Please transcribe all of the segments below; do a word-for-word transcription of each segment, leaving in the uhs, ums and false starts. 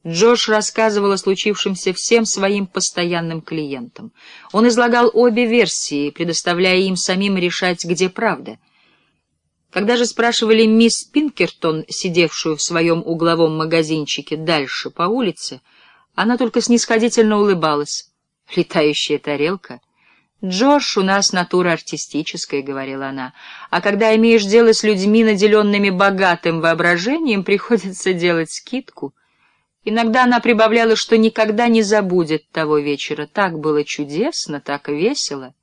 Джош рассказывал о случившемся всем своим постоянным клиентам. Он излагал обе версии, предоставляя им самим решать, где правда. Когда же спрашивали мисс Пинкертон, сидевшую в своем угловом магазинчике дальше по улице, она только снисходительно улыбалась. «Летающая тарелка? Джош, у нас натура артистическая», — говорила она, «а когда имеешь дело с людьми, наделенными богатым воображением, приходится делать скидку». Иногда она прибавляла, что никогда не забудет того вечера. Так было чудесно, так весело.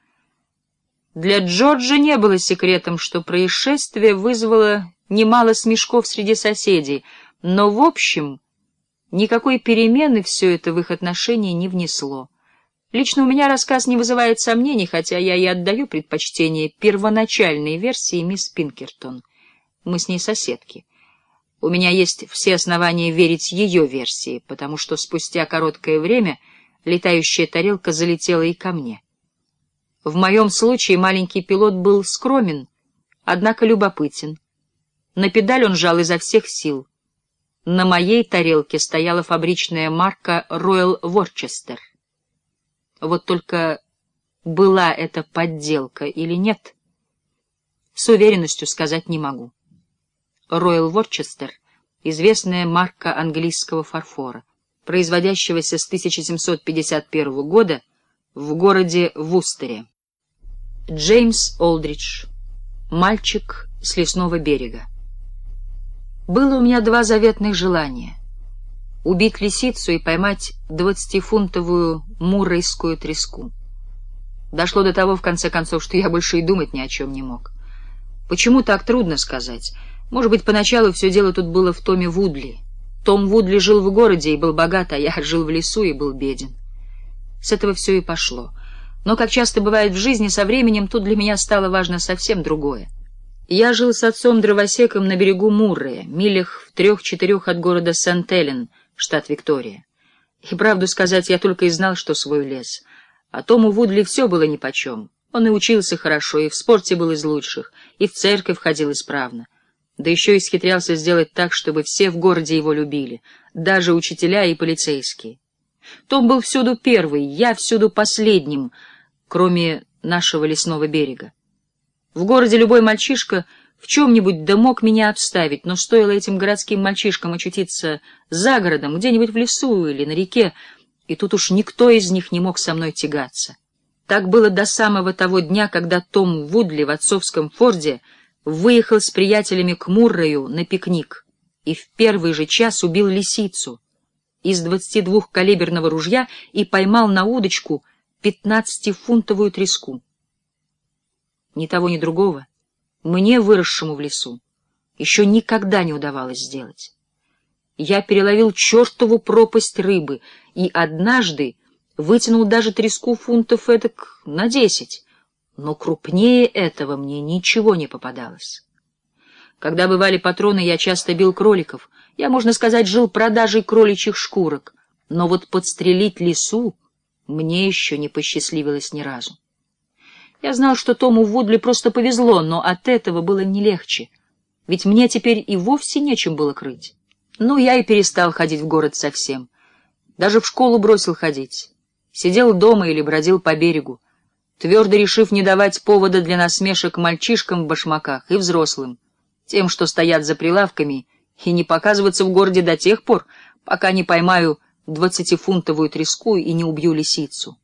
Для Джорджа не было секретом, что происшествие вызвало немало смешков среди соседей, но, в общем, никакой перемены все это в их отношении не внесло. Лично у меня рассказ не вызывает сомнений, хотя я и отдаю предпочтение первоначальной версии мисс Пинкертон. Мы с ней соседки. У меня есть все основания верить ее версии, потому что спустя короткое время летающая тарелка залетела и ко мне. В моем случае маленький пилот был скромен, однако любопытен. На педаль он жал изо всех сил. На моей тарелке стояла фабричная марка Royal Worcester. Вот только была это подделка или нет, с уверенностью сказать не могу. Royal Worcester — известная марка английского фарфора, производящегося с тысяча семьсот пятьдесят первого года в городе Вустере. Джеймс Олдридж. Мальчик с лесного берега. Было у меня два заветных желания — убить лисицу и поймать двадцатифунтовую муррейскую треску. Дошло до того, в конце концов, что я больше и думать ни о чем не мог. Почему, так трудно сказать. Может быть, поначалу все дело тут было в Томе Вудли. Том Вудли жил в городе и был богат, а я жил в лесу и был беден. С этого все и пошло. Но, как часто бывает в жизни, со временем тут для меня стало важно совсем другое. Я жил с отцом-дровосеком на берегу Муррея, милях в трех-четырех от города Сент-Элен, штат Виктория. И, правду сказать, я только и знал, что свой лес. А Тому Вудли все было нипочем. Он и учился хорошо, и в спорте был из лучших, и в церковь ходил исправно. Да еще и схитрялся сделать так, чтобы все в городе его любили, даже учителя и полицейские. Том был всюду первый, я всюду последним, кроме нашего лесного берега. В городе любой мальчишка в чем-нибудь да мог меня обставить, но стоило этим городским мальчишкам очутиться за городом, где-нибудь в лесу или на реке, и тут уж никто из них не мог со мной тягаться. Так было до самого того дня, когда Том Вудли в отцовском форде выехал с приятелями к Муррею на пикник и в первый же час убил лисицу из двадцатидвухкалиберного ружья и поймал на удочку пятнадцатифунтовую треску. Ни того, ни другого мне, выросшему в лесу, еще никогда не удавалось сделать. Я переловил чертову пропасть рыбы и однажды вытянул даже треску фунтов эдак на десять, но крупнее этого мне ничего не попадалось. Когда бывали патроны, я часто бил кроликов. Я, можно сказать, жил продажей кроличьих шкурок, но вот подстрелить лису мне еще не посчастливилось ни разу. Я знал, что Тому Вудли просто повезло, но от этого было не легче, ведь мне теперь и вовсе нечем было крыть. Ну, я и перестал ходить в город совсем. Даже в школу бросил ходить. Сидел дома или бродил по берегу, твердо решив не давать повода для насмешек мальчишкам в башмаках и взрослым, тем, что стоят за прилавками, и не показываться в городе до тех пор, пока не поймаю двадцатифунтовую треску и не убью лисицу.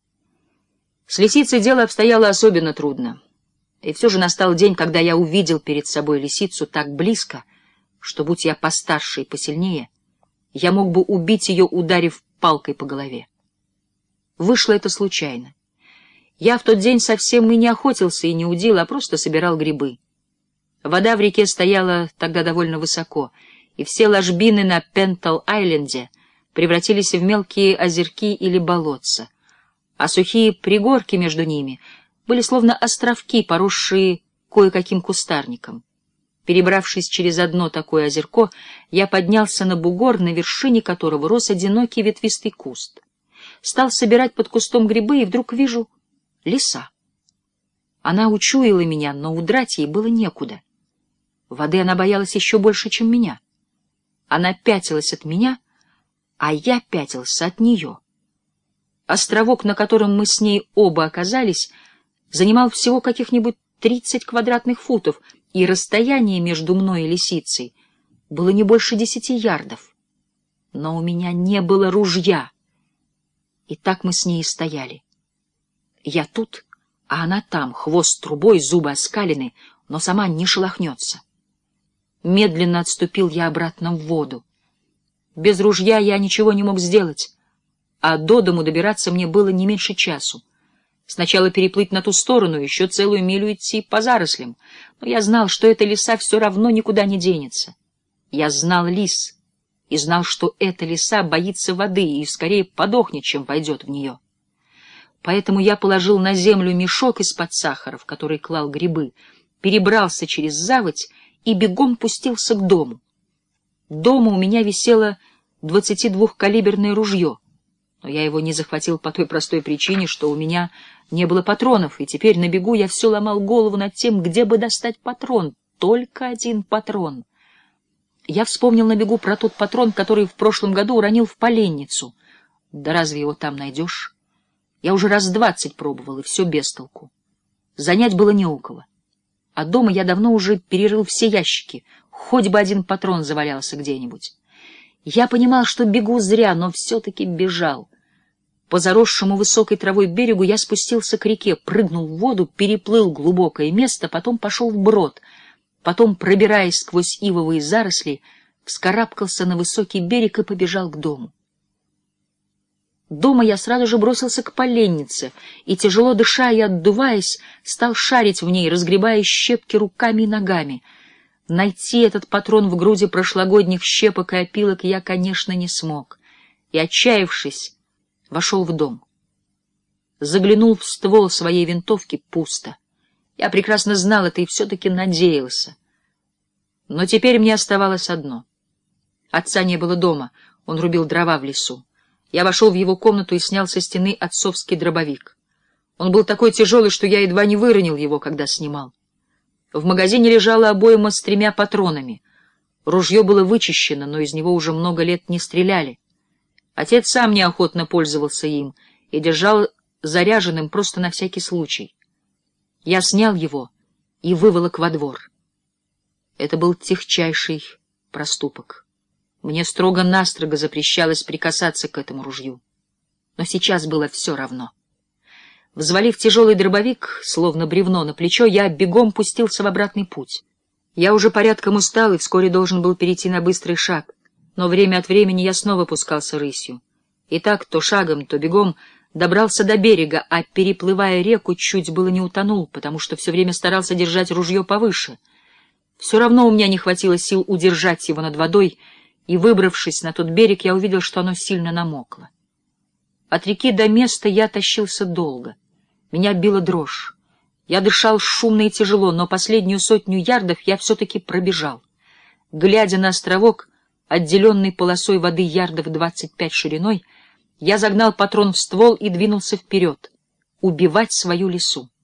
С лисицей дело обстояло особенно трудно. И все же настал день, когда я увидел перед собой лисицу так близко, что, будь я постарше и посильнее, я мог бы убить ее, ударив палкой по голове. Вышло это случайно. Я в тот день совсем и не охотился, и не удил, а просто собирал грибы. Вода в реке стояла тогда довольно высоко, и все ложбины на Пентл-Айленде превратились в мелкие озерки или болотца, а сухие пригорки между ними были словно островки, поросшие кое-каким кустарником. Перебравшись через одно такое озерко, я поднялся на бугор, на вершине которого рос одинокий ветвистый куст. Стал собирать под кустом грибы, и вдруг вижу лиса. Она учуяла меня, но удрать ей было некуда. Воды она боялась еще больше, чем меня. Она пятилась от меня, а я пятился от нее. Островок, на котором мы с ней оба оказались, занимал всего каких-нибудь тридцать квадратных футов, и расстояние между мной и лисицей было не больше десяти ярдов. Но у меня не было ружья. И так мы с ней и стояли. Я тут, а она там, хвост трубой, зубы оскалены, но сама не шелохнется. Медленно отступил я обратно в воду. Без ружья я ничего не мог сделать, а до дому добираться мне было не меньше часу. Сначала переплыть на ту сторону, еще целую милю идти по зарослям, но я знал, что эта лиса все равно никуда не денется. Я знал лис и знал, что эта лиса боится воды и скорее подохнет, чем войдет в нее. Поэтому я положил на землю мешок из-под сахара, в который клал грибы, перебрался через заводь и бегом пустился к дому. Дома у меня висело двадцатидвухкалиберное ружье, но я его не захватил по той простой причине, что у меня не было патронов, и теперь на бегу я все ломал голову над тем, где бы достать патрон. Только один патрон. Я вспомнил на бегу про тот патрон, который в прошлом году уронил в поленницу. Да разве его там найдешь? Я уже раз двадцать пробовал, и все без толку. Занять было не около. А дома я давно уже перерыл все ящики, хоть бы один патрон завалялся где-нибудь. Я понимал, что бегу зря, но все-таки бежал. По заросшему высокой травой берегу я спустился к реке, прыгнул в воду, переплыл глубокое место, потом пошел вброд, потом, пробираясь сквозь ивовые заросли, вскарабкался на высокий берег и побежал к дому. Дома я сразу же бросился к поленнице и, тяжело дыша и отдуваясь, стал шарить в ней, разгребая щепки руками и ногами. Найти этот патрон в груди прошлогодних щепок и опилок я, конечно, не смог, и, отчаявшись, вошел в дом. Заглянул в ствол своей винтовки — пусто. Я прекрасно знал это и все-таки надеялся. Но теперь мне оставалось одно. Отца не было дома, он рубил дрова в лесу. Я вошел в его комнату и снял со стены отцовский дробовик. Он был такой тяжелый, что я едва не выронил его, когда снимал. В магазине лежала обойма с тремя патронами. Ружье было вычищено, но из него уже много лет не стреляли. Отец сам неохотно пользовался им и держал заряженным просто на всякий случай. Я снял его и выволок во двор. Это был тихчайший проступок. Мне строго-настрого запрещалось прикасаться к этому ружью. Но сейчас было все равно. Взвалив тяжелый дробовик, словно бревно на плечо, я бегом пустился в обратный путь. Я уже порядком устал и вскоре должен был перейти на быстрый шаг, но время от времени я снова пускался рысью. И так, то шагом, то бегом, добрался до берега, а, переплывая реку, чуть было не утонул, потому что все время старался держать ружье повыше. Все равно у меня не хватило сил удержать его над водой, и, выбравшись на тот берег, я увидел, что оно сильно намокло. От реки до места я тащился долго. Меня била дрожь. Я дышал шумно и тяжело, но последнюю сотню ярдов я все-таки пробежал. Глядя на островок, отделенный полосой воды ярдов двадцать пять шириной, я загнал патрон в ствол и двинулся вперед, убивать свою лису.